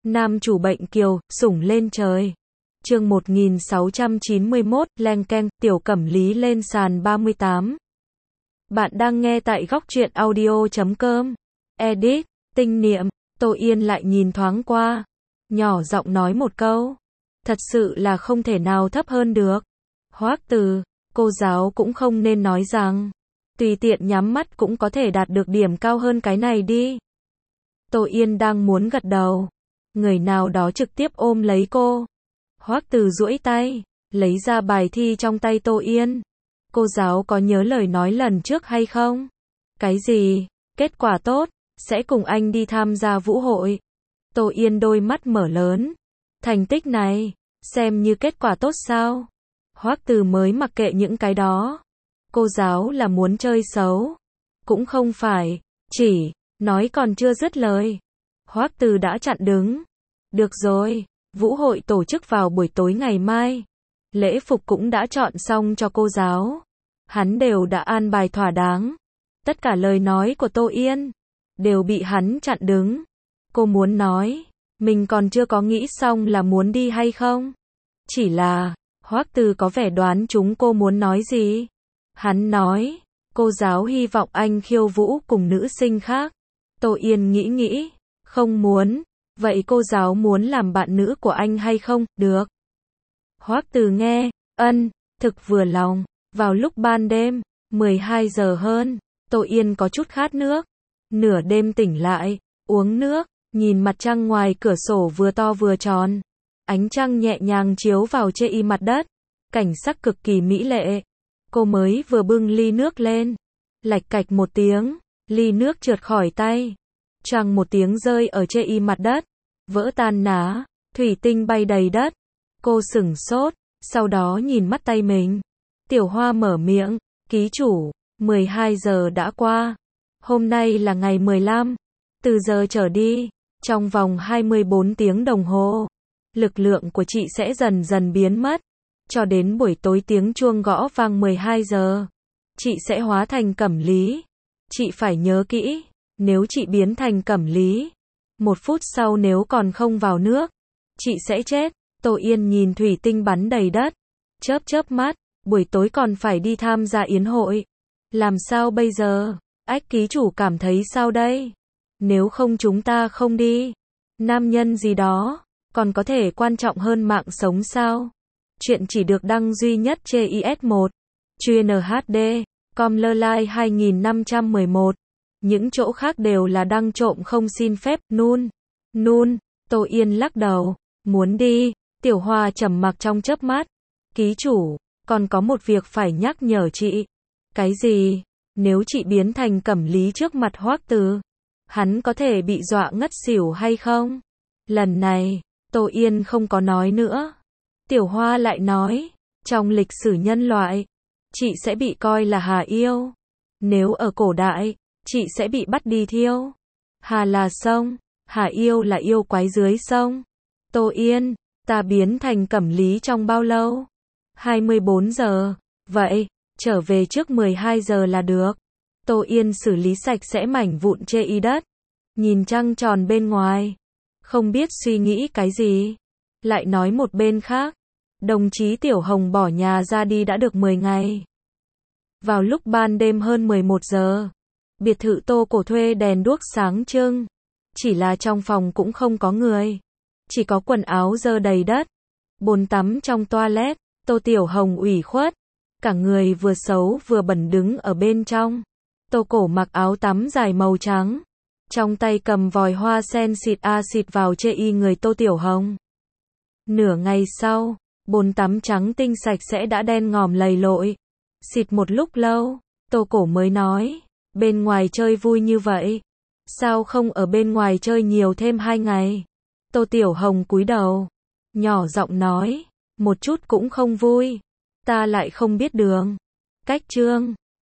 Nam chủ bệnh kiều, sủng lên trời. Chương 1691, leng keng, Tiểu Cẩm Lý lên sàn 38. Bạn đang nghe tại góc truyện audio.com. Edit, tinh niệm. Tô Yên lại nhìn thoáng qua, nhỏ giọng nói một câu. Thật sự là không thể nào thấp hơn được. Hoắc Từ, cô giáo cũng không nên nói rằng tùy tiện nhắm mắt cũng có thể đạt được điểm cao hơn cái này đi. Tô Yên đang muốn gật đầu, người nào đó trực tiếp ôm lấy cô. Hoắc Từ duỗi tay, lấy ra bài thi trong tay Tô Yên. Cô giáo có nhớ lời nói lần trước hay không? Cái gì? Kết quả tốt, sẽ cùng anh đi tham gia vũ hội. Tô Yên đôi mắt mở lớn. Thành tích này, xem như kết quả tốt sao? Hoắc Từ mới mặc kệ những cái đó. Cô giáo là muốn chơi xấu. Cũng không phải, chỉ, nói còn chưa dứt lời. Hoắc Từ đã chặn đứng. Được rồi, vũ hội tổ chức vào buổi tối ngày mai. Lễ phục cũng đã chọn xong cho cô giáo. Hắn đều đã an bài thỏa đáng. Tất cả lời nói của Tô Yên đều bị hắn chặn đứng. Cô muốn nói, mình còn chưa có nghĩ xong là muốn đi hay không. Chỉ là, Hoắc Từ có vẻ đoán chúng cô muốn nói gì. Hắn nói, cô giáo hy vọng anh khiêu vũ cùng nữ sinh khác. Tô Yên nghĩ, không muốn. Vậy cô giáo muốn làm bạn nữ của anh hay không? Được. Hoắc Từ nghe, thực vừa lòng. Vào lúc ban đêm, 12 giờ hơn, Tô Yên có chút khát nước. Nửa đêm tỉnh lại, uống nước, nhìn mặt trăng ngoài cửa sổ vừa to vừa tròn. Ánh trăng nhẹ nhàng chiếu vào chê mặt đất. Cảnh sắc cực kỳ mỹ lệ. Cô mới vừa bưng ly nước lên. Lạch cạch một tiếng, ly nước trượt khỏi tay. Choàng một tiếng rơi ở chê mặt đất. Vỡ tan ná, thủy tinh bay đầy đất. Cô sửng sốt, sau đó nhìn mắt tay mình. Tiểu Hoa mở miệng, ký chủ, 12 giờ đã qua. Hôm nay là ngày 15. Từ giờ trở đi, trong vòng 24 tiếng đồng hồ, lực lượng của chị sẽ dần dần biến mất. Cho đến buổi tối tiếng chuông gõ vang 12 giờ. Chị sẽ hóa thành Cẩm Lý. Chị phải nhớ kỹ, nếu chị biến thành Cẩm Lý, 1 phút sau nếu còn không vào nước, chị sẽ chết. Tô Yên nhìn thủy tinh bắn đầy đất. Chớp mắt, buổi tối còn phải đi tham gia yến hội. Làm sao bây giờ? Ách, ký chủ cảm thấy sao đây? Nếu không chúng ta không đi. Nam nhân gì đó, còn có thể quan trọng hơn mạng sống sao? Chuyện chỉ được đăng duy nhất trên IS1. Chuyên HD, Comlerline 2511. Những chỗ khác đều là đăng trộm không xin phép. Nun. Tô Yên lắc đầu. Muốn đi. Tiểu Hoa trầm mặc trong chớp mắt. Ký chủ, còn có một việc phải nhắc nhở chị. Cái gì? Nếu chị biến thành Cẩm Lý trước mặt Hoắc Từ, hắn có thể bị dọa ngất xỉu hay không? Lần này, Tô Yên không có nói nữa. Tiểu Hoa lại nói, trong lịch sử nhân loại, chị sẽ bị coi là hà yêu. Nếu ở cổ đại, chị sẽ bị bắt đi thiêu. Hà là sông, hà yêu là yêu quái dưới sông. Tô Yên, ta biến thành Cẩm Lý trong bao lâu? 24 giờ. Vậy, trở về trước 12 giờ là được. Tô Yên xử lý sạch sẽ mảnh vụn chê đất. Nhìn trăng tròn bên ngoài. Không biết suy nghĩ cái gì. Lại nói một bên khác. Đồng chí Tiểu Hồng bỏ nhà ra đi đã được 10 ngày. Vào lúc ban đêm hơn 11 giờ. Biệt thự Tô Cổ thuê đèn đuốc sáng trưng. Chỉ là trong phòng cũng không có người. Chỉ có quần áo dơ đầy đất. Bồn tắm trong toilet. Tô Tiểu Hồng ủy khuất. Cả người vừa xấu vừa bẩn đứng ở bên trong. Tô Cổ mặc áo tắm dài màu trắng. Trong tay cầm vòi hoa sen xịt axit vào chê người Tô Tiểu Hồng. Nửa ngày sau, bồn tắm trắng tinh sạch sẽ đã đen ngòm lầy lội. Xịt một lúc lâu, Tô Cổ mới nói, bên ngoài chơi vui như vậy. Sao không ở bên ngoài chơi nhiều thêm 2 ngày? Tô Tiểu Hồng cúi đầu, nhỏ giọng nói, một chút cũng không vui. Ta lại không biết đường. Cách chương